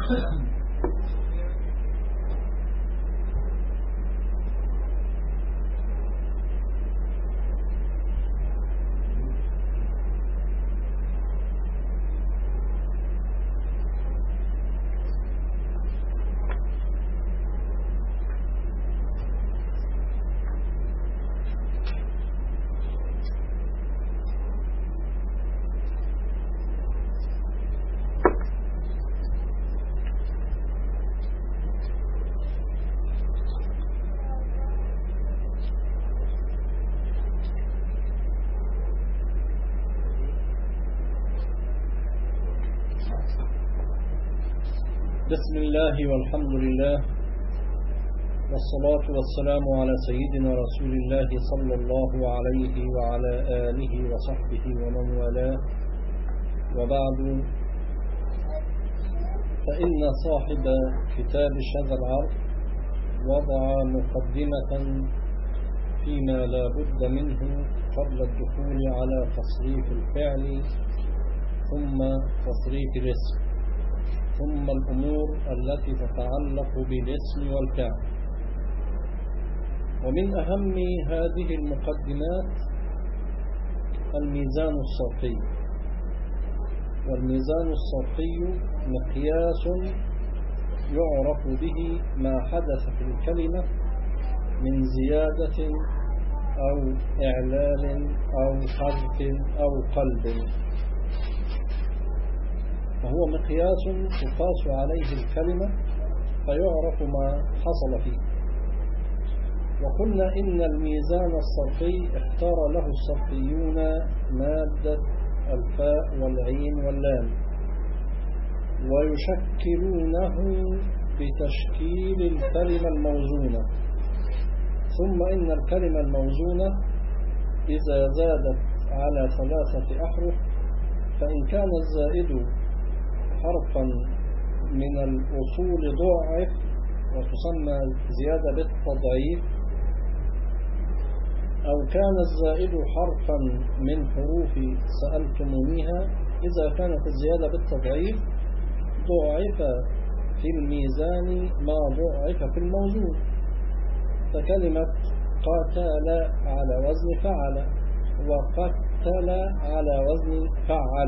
بسم الله والحمد لله والصلاة والسلام على سيدنا رسول الله صلى الله عليه وعلى آله وصحبه ومن والاه، وبعد، فإن صاحب كتاب شذا العرض وضع مقدمة فيما لا بد منه قبل الدخول على تصريف الفعل ثم تصريف الاسم ثم الأمور التي تتعلق بالاسم والفعل. ومن أهم هذه المقدمات الميزان الصرفي. والميزان الصرفي مقياس يعرف به ما حدث في الكلمة من زيادة أو إعلال أو حذف أو قلب، فهو مقياس تقاس عليه الكلمة فيعرف ما حصل فيه. وقلنا إن الميزان الصرفي اختار له الصرفيون مادة الفاء والعين واللام، ويشكلونه بتشكيل الكلمة الموزونة. ثم إن الكلمة الموزونة إذا زادت على 3 أحرف، فإن كان الزائد حرفا من الأصول ضعف وتسمى زيادة بالتضعيف، أو كان الزائد حرفا من حروف سألتمونيها، إذا كانت الزيادة بالتضعيف ضعف في الميزان ما ضعف في الموزون. فكلمة قاتل على وزن فعل، وقتل على وزن فعل،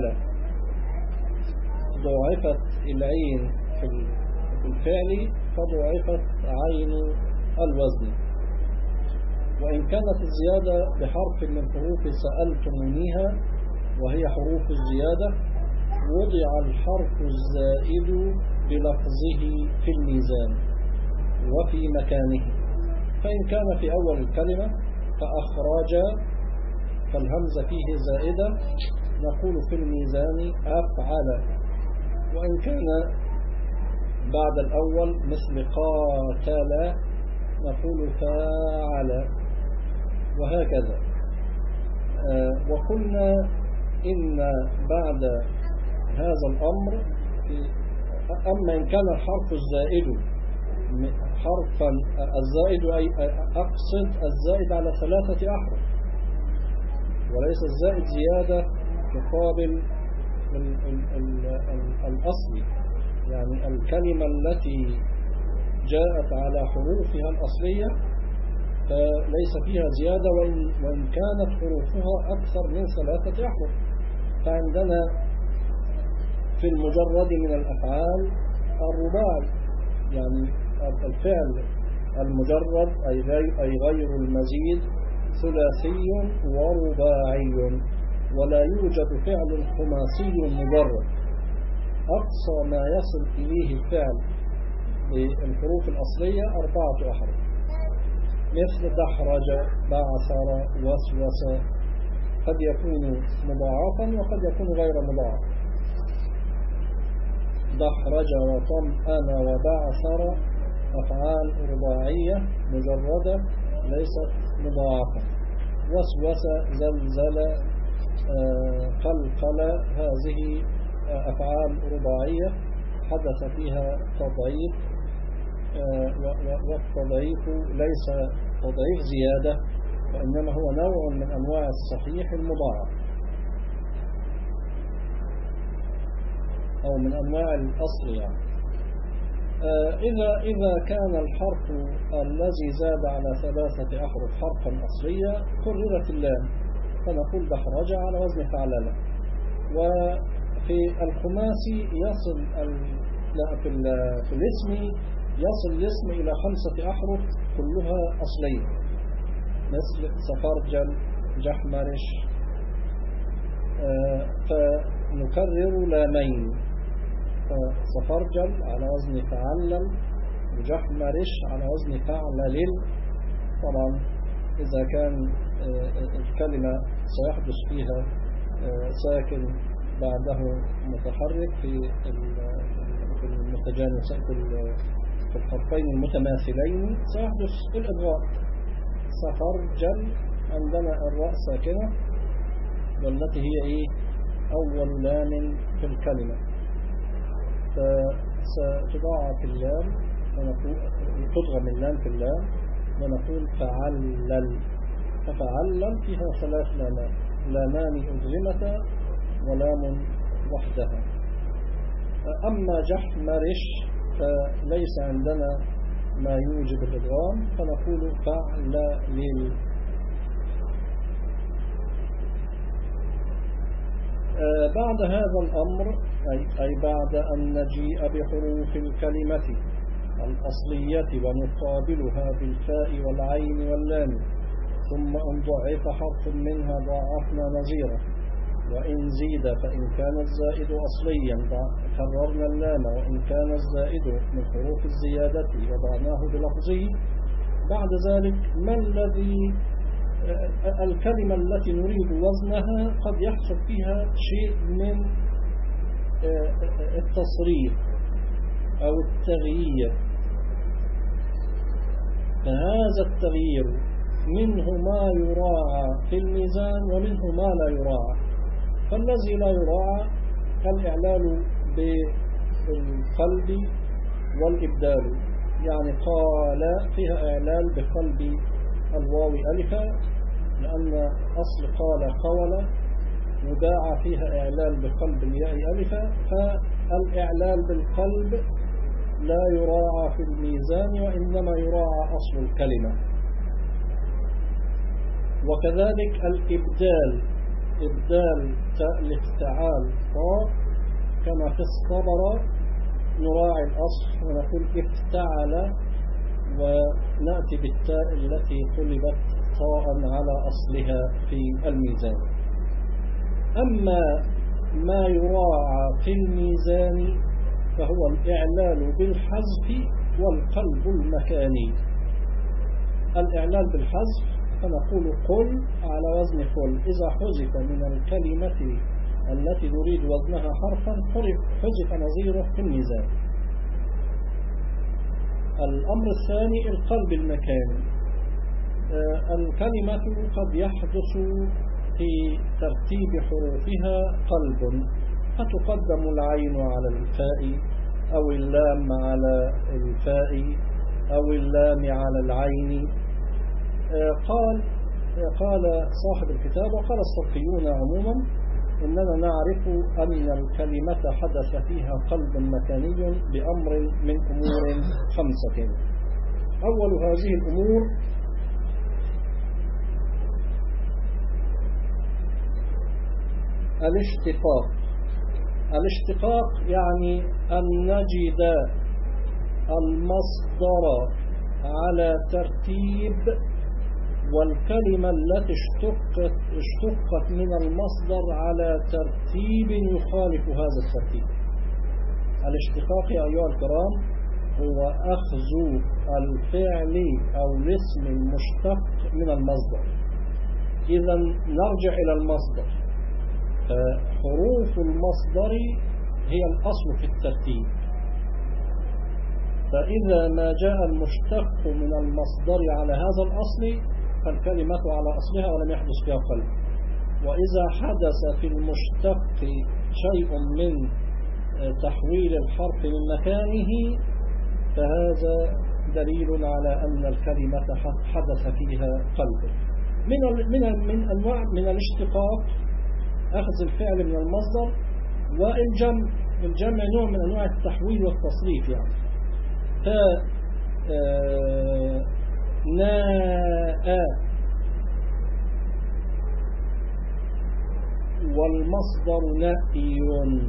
ضعفت العين في الفعل فضعفت عين الوزن. وإن كانت الزيادة بحرف من حروف سألتمونيها وهي حروف الزيادة، وضع الحرف الزائد بلفظه في الميزان وفي مكانه. فإن كان في أول الكلمة فأخرج فالهمزة فيه زائدة، نقول في الميزان أفعل. وإن كان بعد الأول مثل قاتل نقول فاعل، وهكذا. وقلنا إن بعد هذا الأمر، أما إن كان الحرف الزائد حرفا الزائد، أي أقصد الزائد على 3 أحرف، وليس الزائد زيادة تقابل الأصل. يعني الكلمة التي جاءت على حروفها الأصلية فليس فيها زيادة وإن كانت حروفها أكثر من 3 أحرف. فعندنا في المجرد من الأفعال الرباعي، يعني الفعل المجرد أي غير المزيد ثلاثي ورباعي، ولا يوجد فعل خماسي مجرد أقصى ما يصل إليه الفعل بالحروف الأصلية 4 أحرف، مثل دحرج، بعثر، وسوس، قد يكون مضاعفا وقد يكون غير مضاعف. دحرج وطمأن وبعثر أفعال رباعية مجردة ليست مضاعفة. وسوس، زلزل، قلقل، هذه أفعال رباعية حدث فيها تضعيف، والتضعيف ليس تضعيف زيادة، وإنما هو نوع من أنواع الصحيح المضاعف أو من أنواع الأصل يعني. إذا كان الحرف الذي زاد على 3 أحرف حرفا أصليا كررت اللام فنقول دحرج على وزن فعللة. وفي الخماسي يصل في الاسم يصل الاسم إلى 5 أحرف كلها أصلية مثل سفرجل جحمرش، فنكرر لامين، فسفرجل على وزن فعلل وجحمرش على وزن فعللل. طبعا إذا كان الكلمة سيحدث فيها ساكن بعده متحرك في المتجانس في الحرفين المتماثلين سيحدث الإضغام. سفرجل عندنا الراء ساكنة والتي هي أول لام في الكلمة، فستضاعف اللام تضغم اللام في اللام ونقول فعلل. ففعلل فيها 3 لامات، لامان أدغمتا ولام وحدها. أما جحمرش فليس عندنا ما يوجب الإدغام فنقول فعلل. بعد هذا الأمر أي بعد أن نجيء بحروف الكلمة الأصلية ونقابلها بالفاء والعين واللام، ثم إن ضعف حرف منها ضاعفنا نظيره، وإن زيد فإن كان الزائد أصليا كررنا اللام، وإن كان الزائد من حروف الزيادة وضعناه بلفظه. بعد ذلك ما الذي الكلمة التي نريد وزنها قد يحصل فيها شيء من التصريف أو التغيير، فهذا التغيير منه ما يراعى في الميزان ومنه ما لا يراعى. فالذي لا يراعى الإعلال بالقلب والإبدال، يعني قال فيها إعلال بقلب الواو ألفا لأن أصل قال قول وداعى فيها إعلال بقلب الياء ألفا، فالإعلال بالقلب لا يراعى في الميزان وإنما يراعى أصل الكلمة. وكذلك الإبدال، إبدال تاء الافتعال طاء كما في الصبر نراعي الأصل ونقول افتعل ونأتي بالتاء التي قلبت طاء على أصلها في الميزان. أما ما يراعى في الميزان فهو الإعلال بالحذف والقلب المكاني. الإعلال بالحذف فنقول قل على وزن قل، إذا حذف من الكلمة التي نريد وزنها حرفا حذف نظيره في الميزان. الأمر الثاني القلب المكاني. الكلمة قد يحدث في ترتيب حروفها قلب، فتقدم العين على الفاء أو اللام على الفاء أو اللام على العين. قال صاحب الكتاب وقال الصرفيون عموما إننا نعرف أن الكلمة حدث فيها قلب مكاني بأمر من أمور 5. أول هذه الأمور الاشتقاق. الاشتقاق يعني أن نجد المصدر على ترتيب والكلمة التي اشتقت من المصدر على ترتيب يخالف هذا الترتيب. الاشتقاق يا أيها الكرام هو أخذ الفعل أو الاسم المشتق من المصدر. إذا نرجع إلى المصدر، فحروف المصدر هي الأصل في الترتيب، فإذا ما جاء المشتق من المصدر على هذا الأصل فالكلمة على أصلها ولم يحدث فيها قلب. وإذا حدث في المشتق شيء من تحويل الحرف من مكانه فهذا دليل على أن الكلمة حدث فيها قلب. من أنواع من الاشتقاق أخذ الفعل من المصدر، والجمع نوع من أنواع التحويل والتصريف. يعني الفاء ناء والمصدر نأي،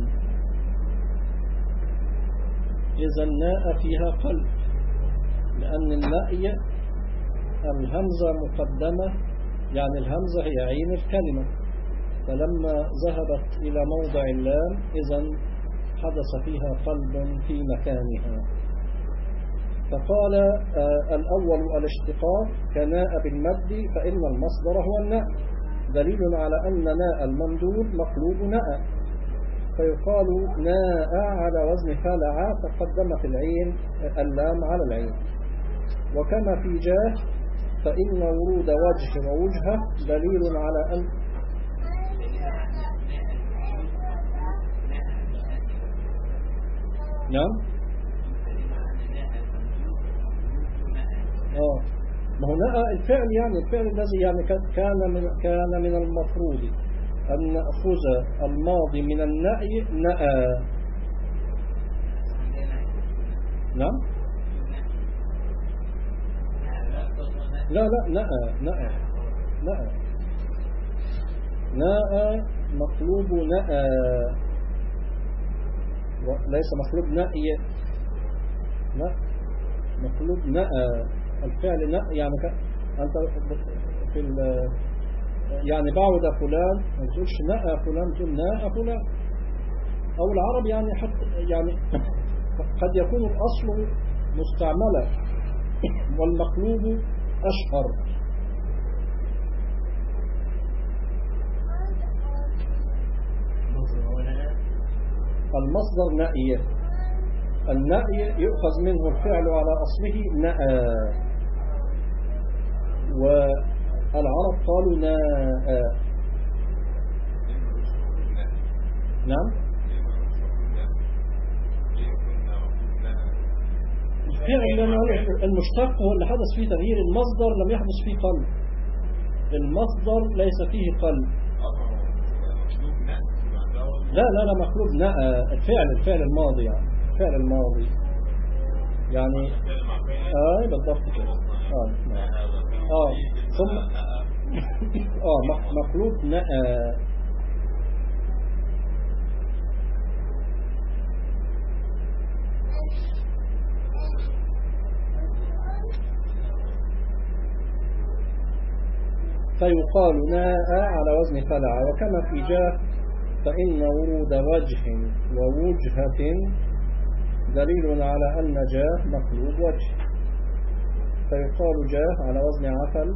إذا الناء فيها قلب، لأن النأي الهمزة مقدمة، يعني الهمزة هي عين الكلمة، فلما ذهبت إلى موضع اللام إذا حدث فيها قلب في مكانها. فقال الأول الاشتقاق كناء بالمد، فإن المصدر هو الناء، دليل على أن ناء الممدود مقلوب ناء، فيقال ناء على وزن فلع، فقدمت العين اللام على العين. وكما في جاه فإن ورود وجه ووجهه دليل على أن نعم ما هو ناء الفعل، يعني الفعل الذي يعني كان من المفروض أن نأخذ الماضي من النأي نأى. نعم لا نأى مقلوب نأى، ليس مقلوب نأي، لا مقلوب نأى. الفعل نأى يعني أنت في يعني بعد فلان ما تقولش نأى فلان، تقول ناء فلان. أو العرب يعني حتى يعني قد يكون الأصل مستعملا والمقلوب أشهر. المصدر نأي، النأي يؤخذ منه الفعل على أصله نأى، والعرب قالوا ناء. نعم الفعل المشتق هو اللي حدث فيه تغيير، المصدر لم يحدث فيه قلب، المصدر ليس فيه قلب. لا مقلوب نأى، الفعل الماضي، يعني الفعل الماضي يعني بالضبط كده. ثم مقلوب نأى. فيقال ناء على وزن فلع. وكما في جاه فإن ورود وجه ووجهة دليل على أن جاه مقلوب وجه، فيقال جاه على وزن عفل.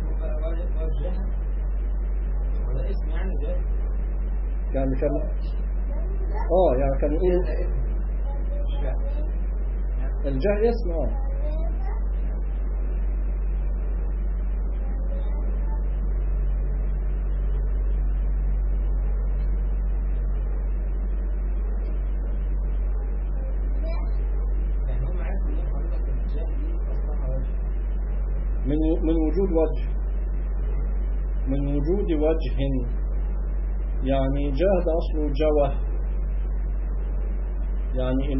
يعني كان يعني كان يقول الجاه اسم من وجود وجه، من وجود وجه، يعني جاه ده أصله جوه، يعني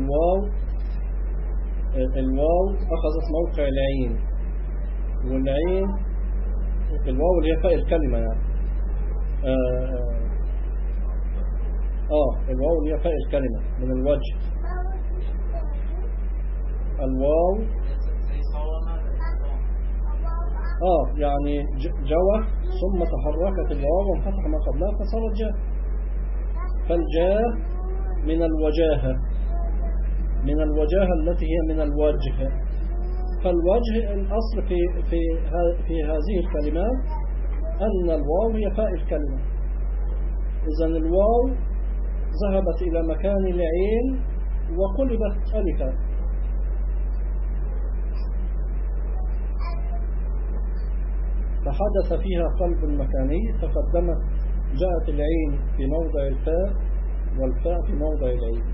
الواو أخذت موقع العين، والعين الواو اللي هي فاء الكلمة، يعني الواو اللي هي فاء الكلمة من الوجه. الواو يعني جوه ثم تحركت الواو وانفتح ما قبلها فصارت جاه. فالجاه من الوجاهة التي هي من الوجه. فالوجه الأصل في هذه الكلمات أن الواو هي فاء الكلمة، إذن الواو ذهبت إلى مكان العين وقلبت ألفا. فحدث فيها قلب مكاني، فقدمت جاءت العين في موضع الفاء والفاء في موضع العين.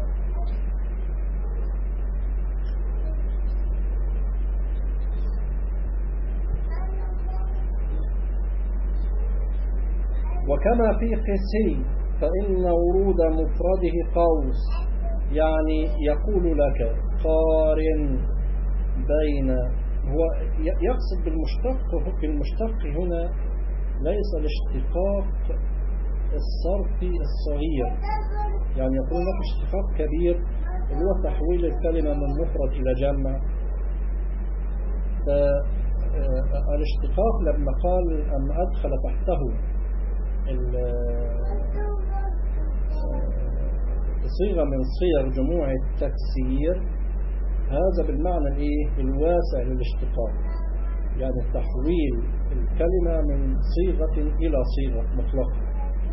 وكما في قسي فإن ورود مفرده قوس، يعني يقول لك يقارن بين، هو يقصد بالمشتق هنا ليس الاشتقاق الصرفي الصغير، يعني يقول لك اشتقاق كبير اللي هو تحويل الكلمة من مفرد إلى جمع. فالاشتقاق لما قال أن أدخل تحته صيغة من صيغ جموع التكسير، هذا بالمعنى الواسع للاشتقاق، يعني تحويل الكلمة من صيغة إلى صيغة مطلقة.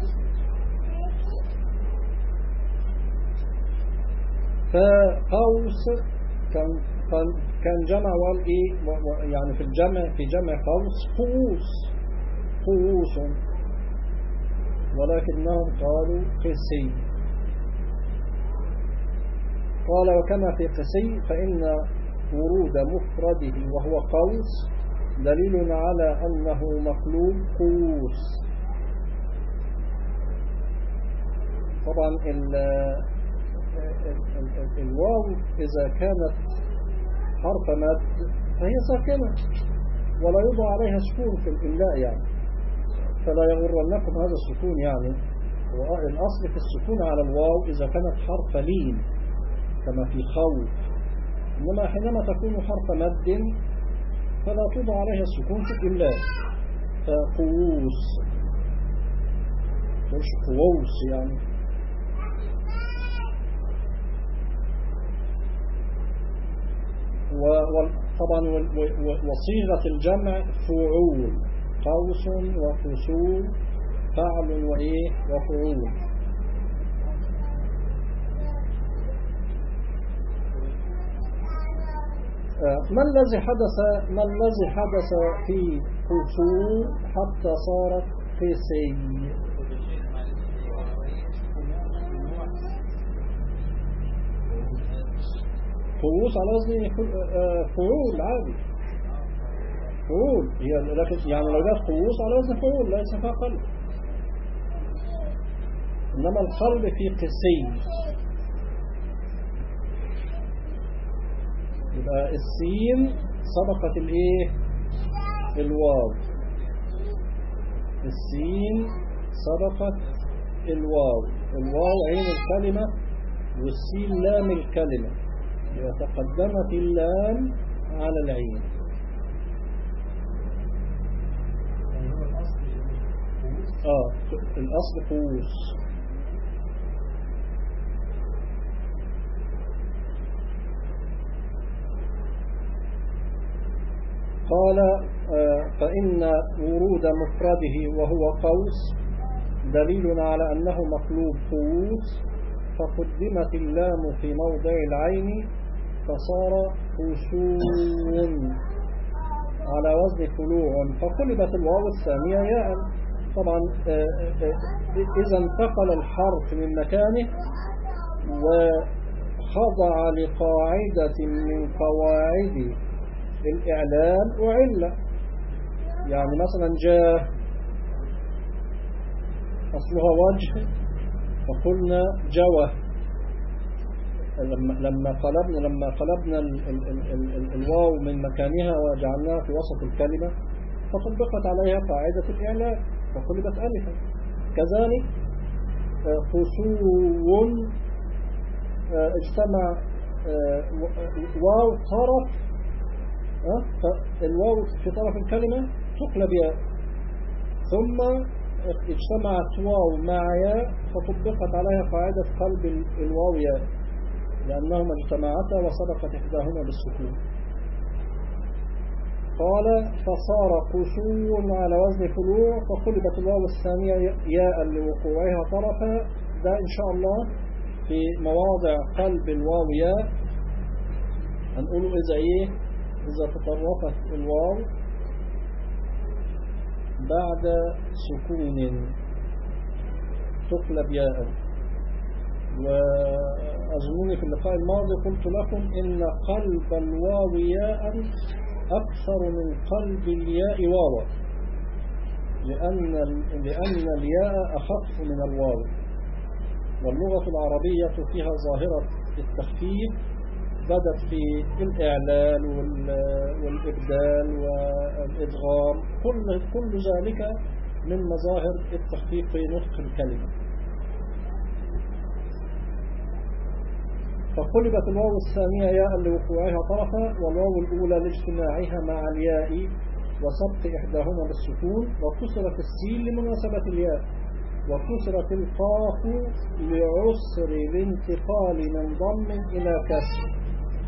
فقوس كان جمع يعني في جمع قوس قوس، ولكنهم قالوا قسي. قال وكما في قسي فإن ورود مفرده وهو قوس دليل على أنه مقلوب قوس. طبعا الواو إذا كانت حرف مد فهي ساكنة ولا يوضع عليها سكون في الإملاء، يعني فلا يغرنكم هذا السكون، يعني الأصل في السكون على الواو إذا كانت حرف لين كما في خوف، إنما حينما تكون حرف مد فلا توضع عليها السكون في الإملاء. فقوس مش قوس يعني. وطبعا وصيغة الجمع فعول، قوس وفصول، فعل وفعول. ما الذي حدث في فصول حتى صارت قسي؟ قوس على وزن فعول عادي، فعول هي، لكن يعني لو جاءت قوس على وزن فعول ليس فيها قلب، إنما القلب في قسي. يبقى السين سبقت الواو، السين سبقت الواو عين الكلمة والسين لام الكلمة، تقدمت اللام على العين. الأصل قوس. قال فإن ورود مفرده وهو قوس دليل على أنه مقلوب قوس، فقدمت اللام في موضع العين فصار قسون على وزن فلوع، فقلبت الواو الثانية ياء. طبعا إذا انتقل الحرف من مكانه وخضع لقاعدة من قواعد الإعلام أعلّ، يعني مثلا جاء أصلها وجه فقلنا جوه، لما قلبنا الواو من مكانها وجعلناها في وسط الكلمة فطبقت عليها قاعدة الإعلام فقلبت ألفا. كذلك قسو اجتمع واو طرف، الواو في طرف الكلمة تقلب ياء، ثم اجتمعت واو مع ياء فطبقت عليها قاعدة قلب الواو ياء لأنهما اجتمعتا وسبقت إحداهما بالسكون. قال فصار قسو على وزن فلوع، فقلبت الواو الثانية ياء لوقوعها طرفا. ده إن شاء الله في مواضع قلب الواو ياء هنقوله إذا تطرفت الواو بعد سكون تقلب ياء. وأظنني في اللقاء الماضي قلت لكم إن قلب الواو ياء أكثر من قلب الياء واوا، لأن الياء أخف من الواو، واللغة العربية فيها ظاهرة التخفيف بدت في الإعلال والإبدال والإدغام، كل ذلك من مظاهر التخفيف في نطق الكلمة. فقلبت الواو الثانية ياء لوقوعها طرفا، والواو الأولى لاجتماعها مع الياء وسبق إحداهما بالسكون، وكسرت السين لمناسبة الياء، وكسرت القاف لعسر الانتقال من ضم إلى كسر.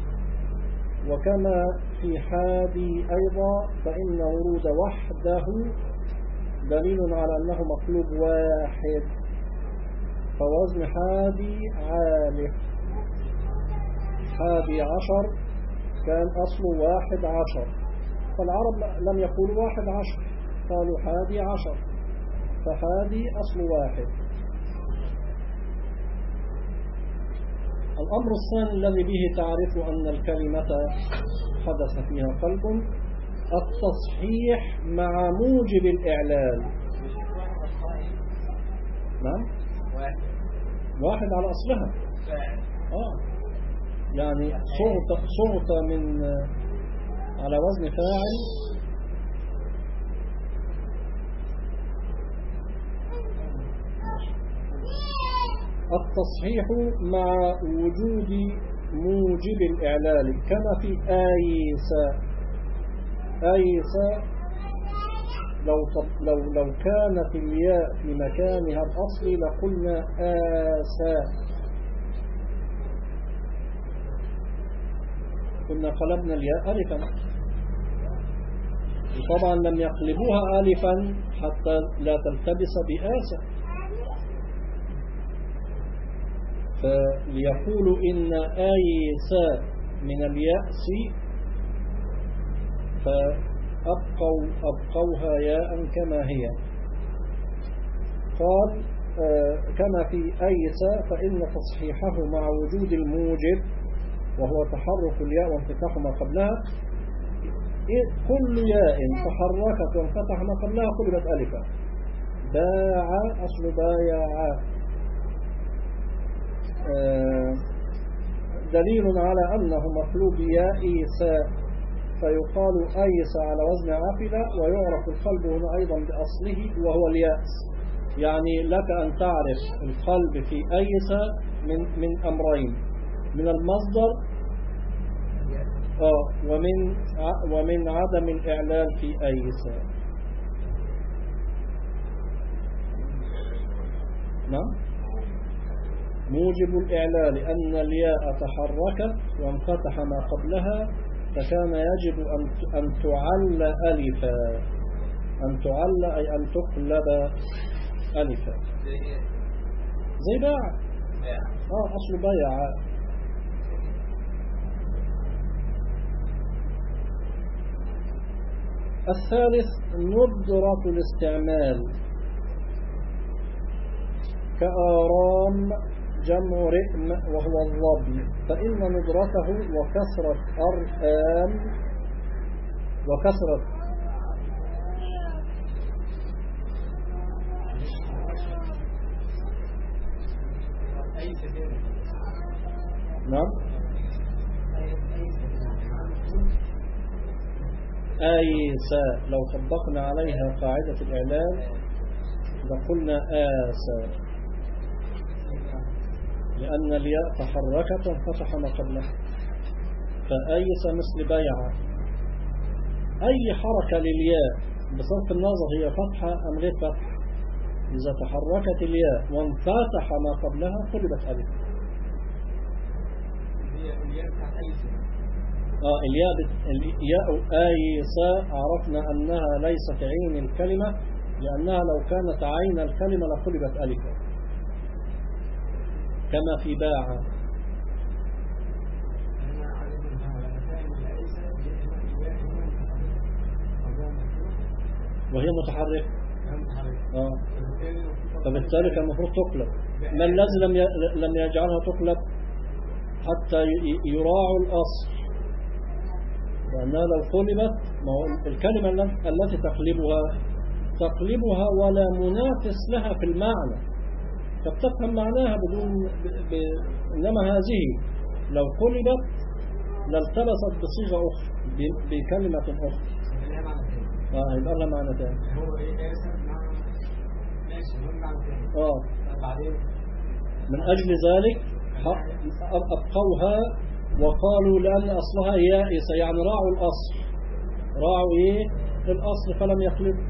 وكما في حادي أيضا فإن ورود وحده دليل على أنه مقلوب واحد، فوزن حادي عالف. حادي عشر كان أصله 11، فالعرب لم يقولوا 11، قالوا حادي عشر، فحادي أصل واحد. الأمر الثاني الذي به تعرف أن الكلمة حدث فيها قلب، التصحيح مع موجب الإعلال. نعم، واحد على أصلها. يعني صوت من على وزن فاعل التصحيح مع وجود موجب الإعلال، كما في آيسا لو كانت الياء في مكانها الأصلي لقلنا آسا، كنا قلبنا الياء ألفا، وطبعا لم يقلبوها ألفا حتى لا تلتبس بآسا، فليقولوا إن آيسا من اليأس فأبقوها ياء كما هي. قال كما في آيسا فإن تصحيحه مع وجود الموجب وهو تحرك الياء وانفتاح ما قبلها، كل ياء تحركت وانفتح ما قبلها قلبت ألفا. باع أصل بايع، دليل على أنه مقلوب يائسا، فيقال أيس على وزن عفلة، ويعرف القلب هنا أيضا بأصله وهو اليأس. يعني لك أن تعرف القلب في أيس من أمرين، من المصدر ومن عدم الإعلال في أيس. نعم، موجب الإعلال أن الياء تحركت وانفتح ما قبلها، فكان يجب أن تعل ألفا، أن تعل أي أن تقلب ألفا. زي باع، أصل بيع. الثالث ندرة الاستعمال، كآرام جمع رئم وهو الظبي، فإن ندرته وكسرة أرآم وكسرة نعم آيسا، لو طبقنا عليها قاعدة الإعلال لقلنا آسا، لأن الياء تحركت وانفتح ما قبلها، فأيس مثل بيع. أي حركة للياء بصرف النظر هي فتحة أم غير فتحة، إذا تحركت الياء وانفتح ما قبلها قلبت ألف. الياء آيسا عرفنا أنها ليست عين الكلمة، لأنها لو كانت عين الكلمة لقلبت ألفا، كما في باع. وهي متحركة، فبالتالي كان المفروض تقلب. ما الذي لم يجعلها تقلب حتى يراعوا الأصل؟ لأنها لو قلبت، الكلمة التي تقلبها ولا منافس لها في المعنى، فبتفهم معناها بدون إنما هذه لو قلبت لالتبست بصيغة أخرى بكلمة أخرى. يبقى لها معنى تاني. من أجل ذلك أبقوها وقالوا لأن أصلها يائسة، يعني راعوا الأصل، راعوا إيه الأصل فلم يخلطوا.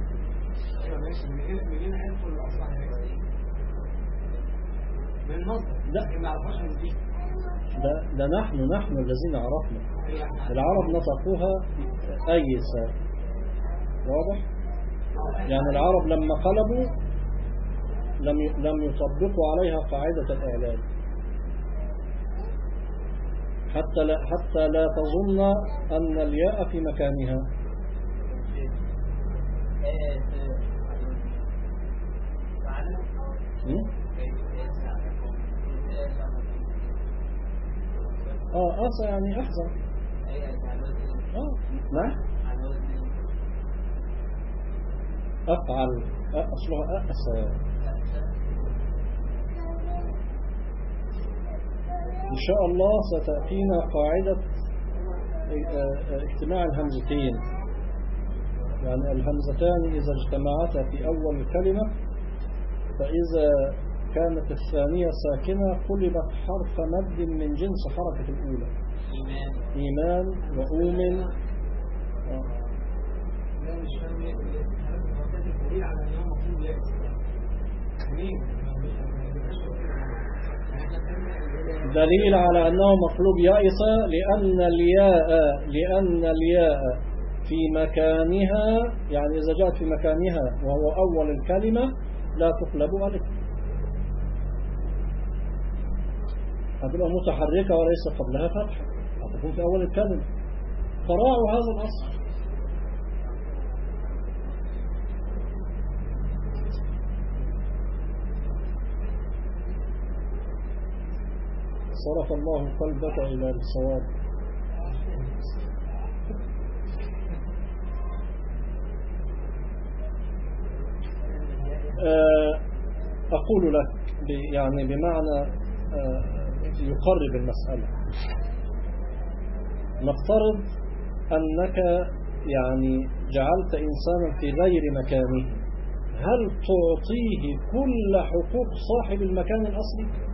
ده نحن الذين عرفنا. العرب نطقوها أيسة، واضح؟ يعني العرب لما قلبوا لم يطبقوا عليها قاعدة الإعلان، حتى لا تظن أن الياء في مكانها. أسى يعني أحزن. نعم. أفعل أصلها أسى. إن شاء الله ستأتينا قاعدة اجتماع الهمزتين، يعني الهمزتان إذا اجتمعتا في أول الكلمة فإذا كانت الثانية ساكنة قلبت حرف مد من جنس حركة الأولى. إيمان وأؤمن. دليل على أنه مقلوب يائسة لأن الياء في مكانها، يعني إذا جاءت في مكانها وهو أول الكلمة لا تقلب ألف، هتبقى متحركة وليس قبلها فتحة، هتكون في أول الكلمة، فراعوا هذا الأصل. صرف الله قلبك إلى الصواب. أقول لك يعني بمعنى يقرب المسألة. نفترض أنك يعني جعلت إنسانا في غير مكانه، هل تعطيه كل حقوق صاحب المكان الأصلي؟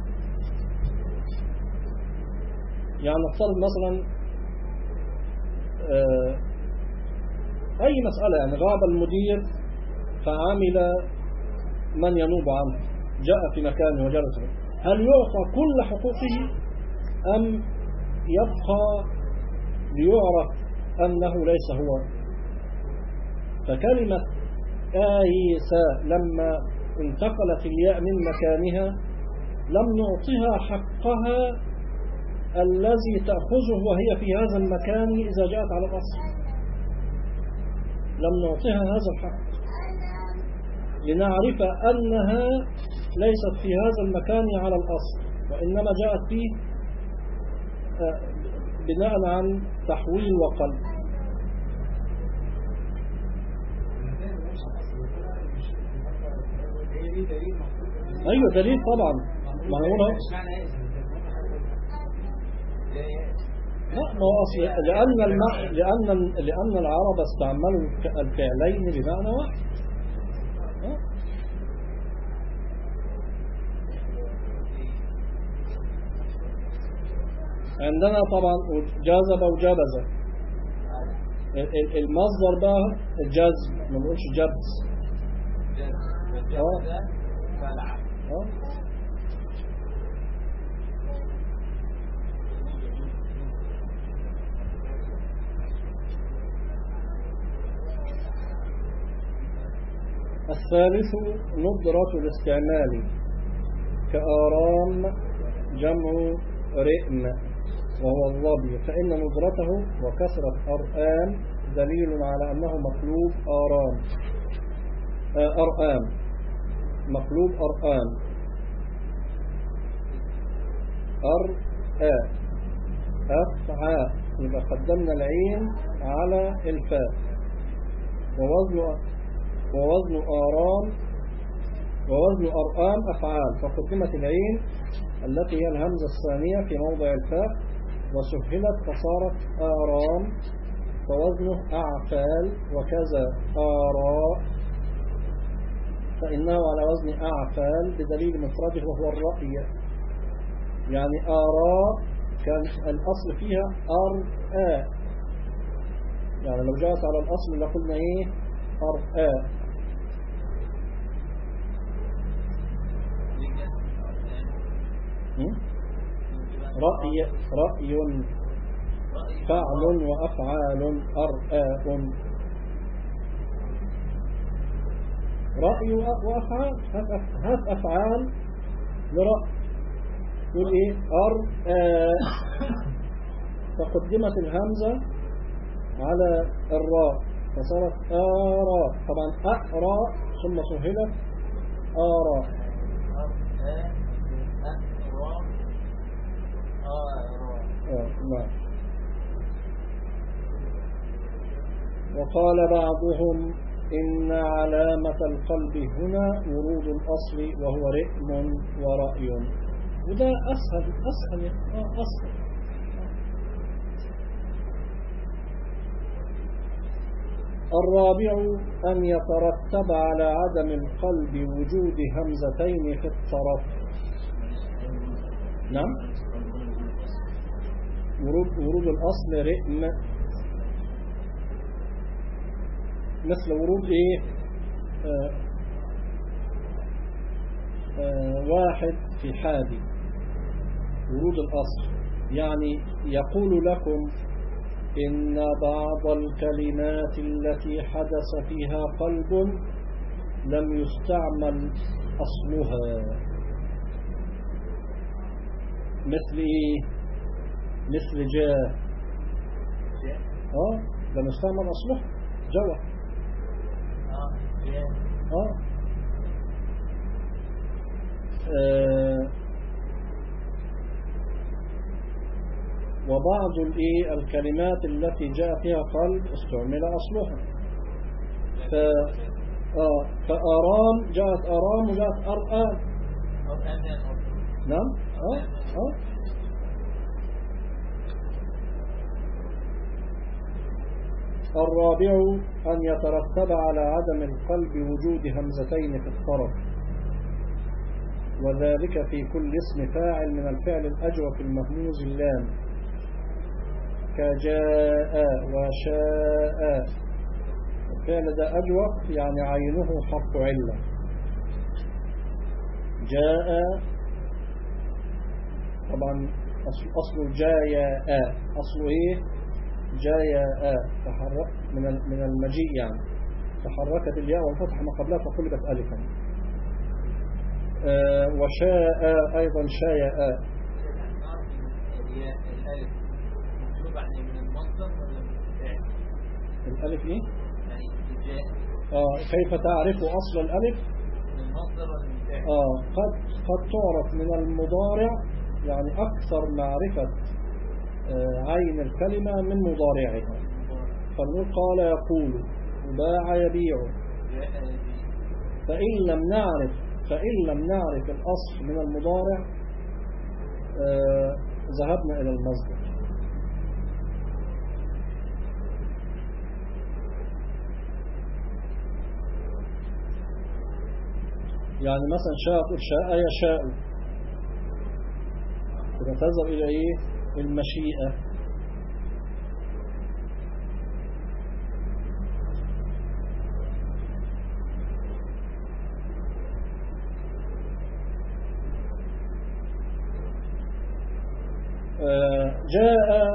يعني نفترض مثلا أي مسألة، يعني غاب المدير فعمل من ينوب عنه، جاء في مكانه وجلس، هل يعطى كل حقوقه أم يبقى ليعرف أنه ليس هو؟ فكلمة آيسة لما انتقلت الياء من مكانها لم نعطيها حقها الذي تأخذه وهي في هذا المكان إذا جاءت على الأصل، لم نعطيها هذا الحق لنعرف أنها ليست في هذا المكان على الأصل، وإنما جاءت فيه بناء عن تحويل وقلب. أيوة دليل طبعا، ما نقولها لا، ما هو أصل لأن العرب استعملوا الفعلين بمعنى واحد. عندنا طبعا جاذب وجبز، المصدر بقى الجذب، ما نقولش جبز. الثالث ندرة الاستعمال كآرام جمع رئم وهو الظبي، فإن ندرته وكسرة أرآم دليل على أنه مقلوب أرآم، مقلوب أرآم، أفعاء، يبقى قدمنا العين على الفاء، ووزن أرآم أفعال، فقدمت العين التي هي الهمزة الثانية في موضع الفاء وسهلت فصارت آرام فوزنه أعفال، وكذا آراء فإنه على وزن أعفال بدليل مفرده وهو الرأي. يعني آراء كان الأصل فيها أرآ، يعني لو جاءت على الأصل لقلنا إيه أرآ. رأي فعل وأفعال أرآء. رأي وأفعال، هات أفعال لرأي يقول إيه أرآء، فقدمت الهمزة على الراء فصارت آراء. طبعا أقرأ ثم سهلت آراء. نعم. وقال بعضهم إن علامة القلب هنا ورود الأصل وهو رئم ورأي، وده أسهل. الرابع أن يترتب على عدم القلب وجود همزتين في الطرف. نعم. ورود الأصل رئم، مثل ورود إيه واحد في حادي. ورود الأصل يعني يقول لكم إن بعض الكلمات التي حدث فيها قلب لم يستعمل أصلها. مثل إيه؟ مثل جاء لم يستعمل أصلها جوى. وبعض الكلمات التي جاء فيها قلب استعمل أصلها. فأرام جاءت أرام وجاءت أرآن. نعم. الرابع أن يترتب على عدم القلب وجود همزتين في الطرف، وذلك في كل اسم فاعل من الفعل الأجوف المهموز اللام كجاء وشاء. الفعل ده أجوف يعني عينه حرف علة. جاء طبعا أصل جاء، أصله إيه؟ جاء تحرك من المجيء، يعني تحركت الياء وانفتح ما قبلها فقلبت ألفا. وشاء أيضا شاء. الألف مطلوب يعني من المصدر ولا من الفعل؟ الألف إيه؟ يعني جاء. كيف تعرف أصل الألف؟ من المصدر ولا من الفعل؟ قد تعرف من المضارع، يعني أكثر معرفة عين الكلمة من مضارعها. فنقول قال يقول وباع يبيع. فإن لم نعرف الأصل من المضارع ذهبنا إلى المصدر. يعني مثلا شاء يشاء، إذا تذهب إلى إيه؟ المشيئة. جاء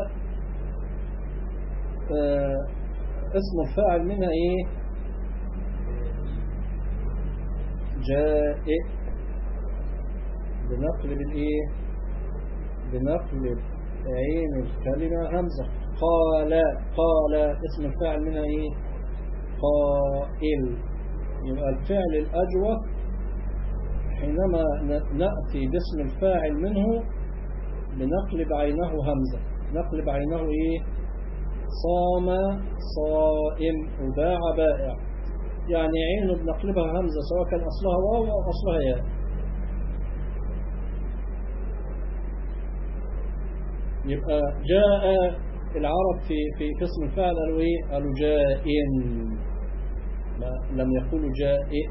اسم الفاعل منها ايه؟ جاء، بنقلب الايه؟ بنقلب عين الكلمة همزة. قال اسم الفاعل منها ايه؟ قائل. يبقى الفعل الأجوف حينما نأتي باسم الفاعل منه بنقلب عينه همزة. نقلب عينه ايه؟ صام صائم وباع بائع، يعني عينه بنقلبها همزة سواء كان أصلها واو أو أصلها ياء. يبقى جاء العرب في اسم الفاعل قالوا ايه؟ قالوا جاء، لم يقولوا جائع.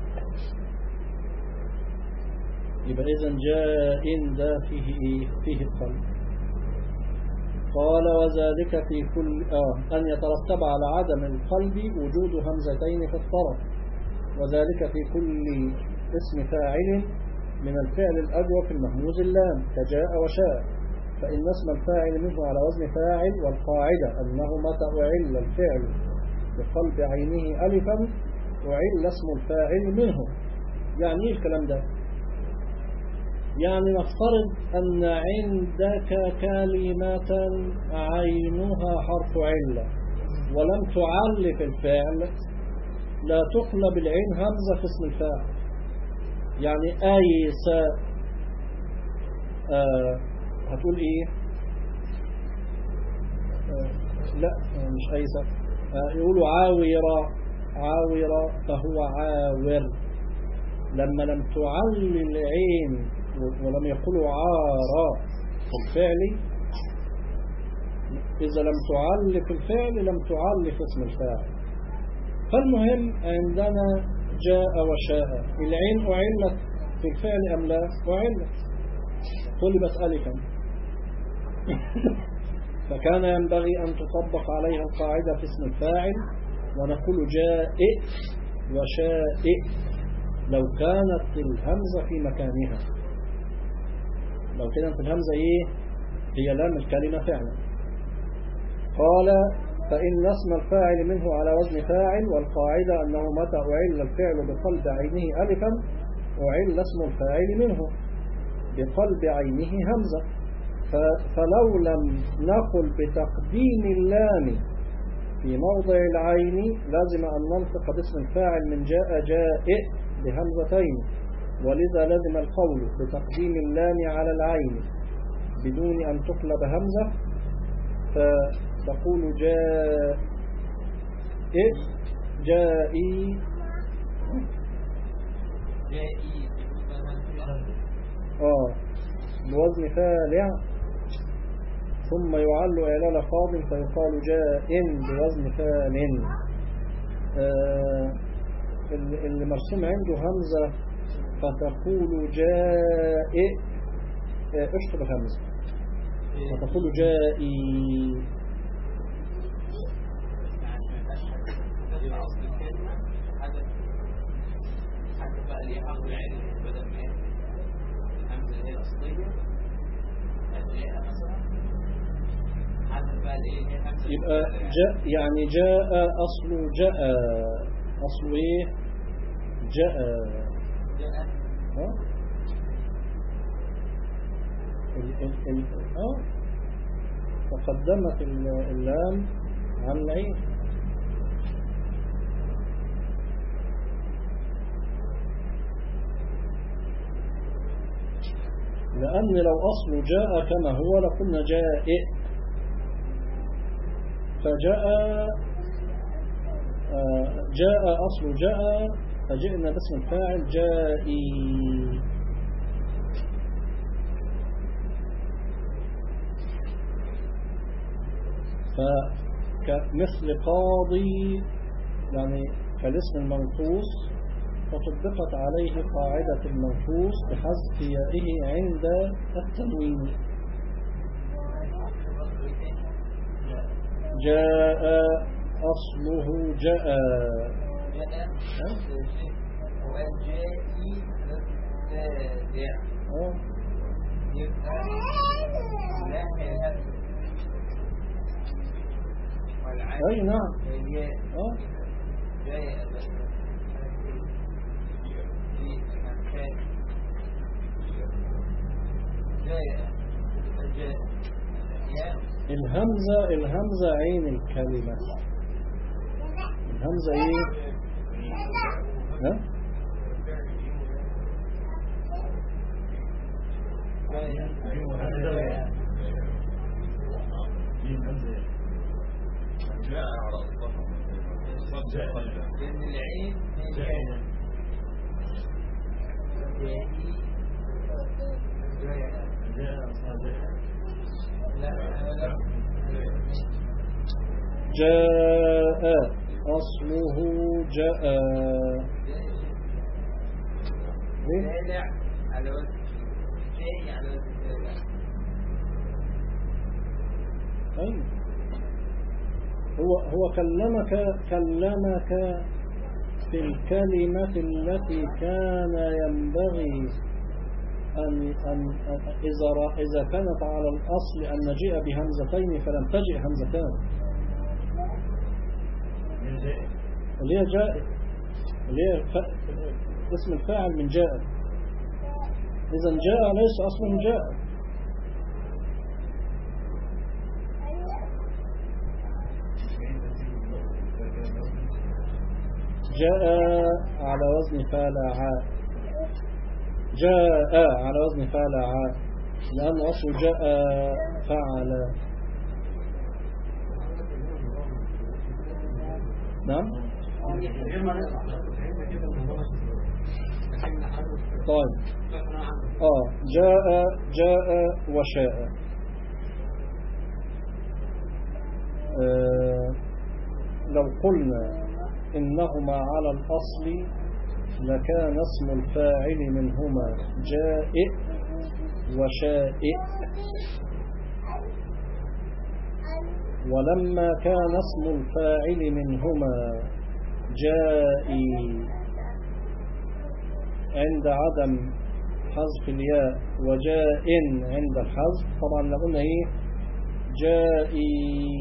يبقى إذن جاء ده فيه ايه؟ فيه القلب. قال وذلك في كل أن يترتب على عدم القلب وجود همزتين في الطرف، وذلك في كل اسم فاعل من الفعل الأجوف المهموز اللام كجاء وشاء، فإن اسم الفاعل منه على وزن فاعل، والقاعدة أنه متى أعل الفعل بقلب عينه ألفا أعل اسم الفاعل منه. يعني إيه الكلام ده؟ يعني نفترض أن عندك كلمة عينها حرف علة ولم تعل في الفعل، لا تقلب العين همزة في اسم الفاعل. يعني آيس هتقول ايه؟ لا مش آيسة، يقولوا عاورة فهو عاور. لما لم تعل العين ولم يقولوا عارا في الفعل، إذا لم تعل في الفعل لم تعل في اسم الفاعل. فالمهم عندنا جاء وشاء، العين أعلت في الفعل أم لا؟ أعلت، طلبت ألفا فكان ينبغي أن تطبق عليها القاعدة في اسم الفاعل، ونقول جاء وشاء لو كانت الهمزة في مكانها. لو كانت الهمزة ايه؟ هي لام الكلمة فعلا. قال فإن اسم الفاعل منه على وزن فاعل، والقاعدة أنه متى أعل الفعل بقلب عينه ألفا أعل اسم الفاعل منه بقلب عينه همزة. فلو لم نقل بتقديم اللام في موضع العين لازم أن ننطق باسم الفاعل من جاء بهمزتين، ولذا لازم القول بتقديم اللام على العين بدون أن تقلب همزة، فتقول جائي بوزن فالع، ثم يعل إعلال فاض فيقال جاء بوزن فال. اللي مرسوم عنده همزة فتقول جاء، اشطب الهمزة فتقول جائي. يبقى جاء يعني جاء أصل جاء، أصل إيه؟ جاء تقدمت اللام عن العين. لأن لو أصل جاء كما هو لقلنا جاء، فجاء جاء أصل جاء فجئنا باسم الفاعل جائي. فكمثل قاضي يعني كالاسم المنقوص، فطبقت عليه قاعدة المنقوص بحذف يائه عند التنوين. جاء أصله جاء أي نعم الهمزة عين الكلمة. الهمزة ايه؟ جاء أصله جاء. جائع على وزن جائع على وزن جائع. أي هو كلمك في الكلمة التي كان ينبغي أن إذا كانت على الأصل أن نجيء بهمزتين فلم تجئ همزتان، اللي هي جاء، اللي هي اسم الفاعل من جاء. إذا جاء ليس أصله جاء. جاء على وزن فالع، جاء على وزن فالع لأن أصل جاء فعل. نعم. طيب جاء وشاء. لو قلنا إنهما على الأصل لكان اسم الفاعل منهما جائع وشائع، ولما كان اسم الفاعل منهما جائي عند عدم حذف الياء وجاء عند الحذف، طبعا لقلنا ايه جائي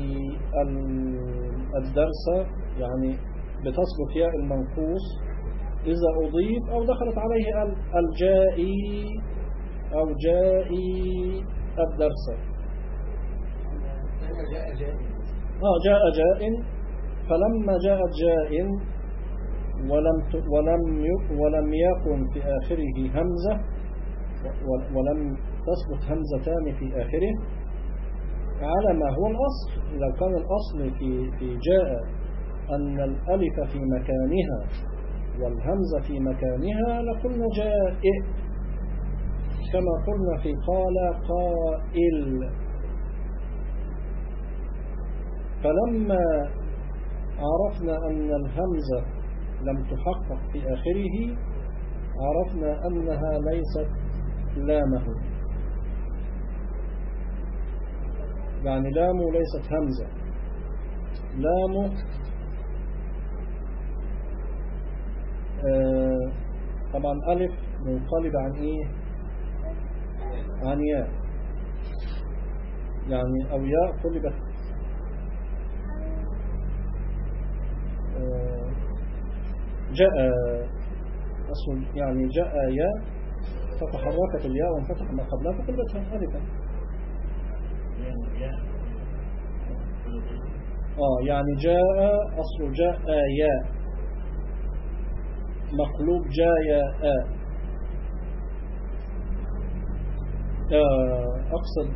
الدرس يعني بتثبت ياء المنقوص إذا أضيف أو دخلت عليه الجائي أو جائي الدرس. جاء جاء، فلما جاءت جاء ولم يكن في آخره همزة ولم تثبت همزتان في آخره على ما هو الأصل. لو كان الأصل في جاء أن الألف في مكانها والهمزة في مكانها لقلنا جائع، كما قلنا في قال قائل. فلما عرفنا أن الهمزة لم تحقق في آخره عرفنا أنها ليست لامه، يعني لامه ليست همزة، لامه طبعا ألف منقلب عن إيه؟ عن ياء، يعني أو ياء قلبت جاء أصل، يعني جاء ياء فتحركت الياء وانفتح ما قبلها فقلبتها ألفا. يعني جاء أصل جاء ياء مقلوب جاء. أقصد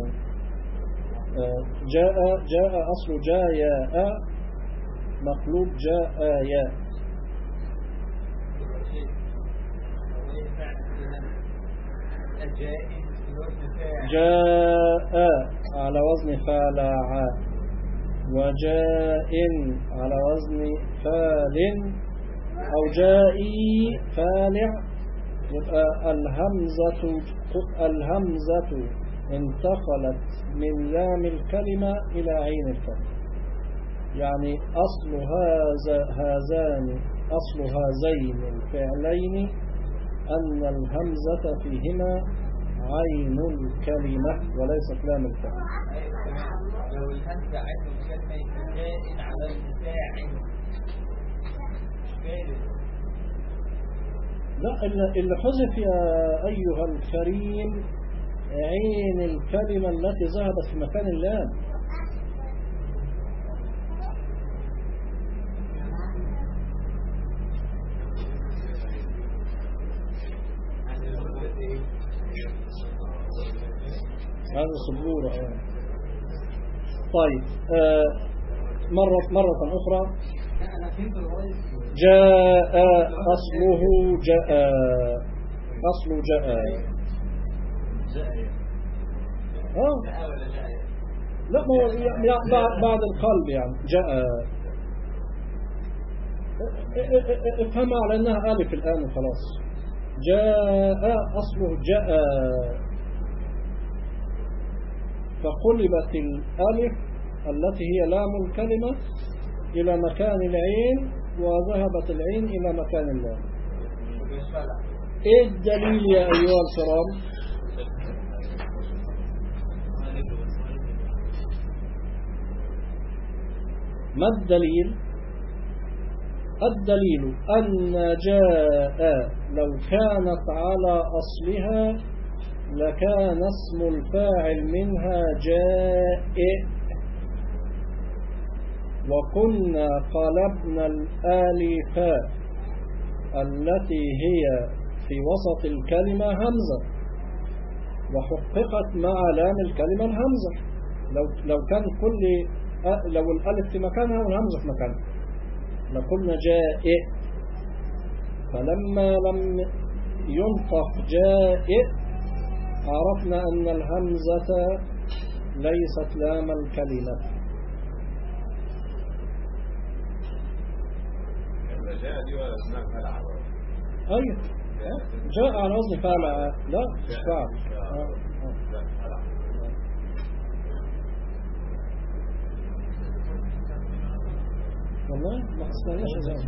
جاء أصل جاء مقلوب جاء ياء. جاء على وزن فالع وجاء على وزن فال أو جائي فالع، يبقى الهمزة انتقلت من لام الكلمة إلى عين الكلمة، يعني أصل هذين الفعلين أن الهمزة فيهما عين الكلمة وليست لام الكلمة. لو الهمزة عين الكلمة جاء على الفاعل لا، اللي حذف يا أيها الكريم عين الكلمة التي ذهبت في مكان اللام. هذا سبورة. طيب مرة أخرى جاء أصله جاء أصل جاء لا ما هو بعد القلب يعني جاء. افهمها على انها الف الان وخلاص. جاء اصله جاء، فقلبت الالف التي هي لام الكلمة الى مكان العين، وذهبت العين الى مكان اللام. ايه الدليل يا ايها الكرام؟ ما الدليل؟ الدليل أن جاء لو كانت على أصلها لكان اسم الفاعل منها جاء، وكنا قلبنا الآلف التي هي في وسط الكلمة همزة، وحققت مع لام الكلمة الهمزة. لو كان لو الألف في مكانها والهمزة في مكانها لقلنا جاء. فلما لم ينطق جاء عرفنا أن الهمزة ليست لام الكلمة. جاء دي ولا اسمها فعل؟ أي جاء على وزن فعل. لا مش فعل. والله ما حسناش ذلك.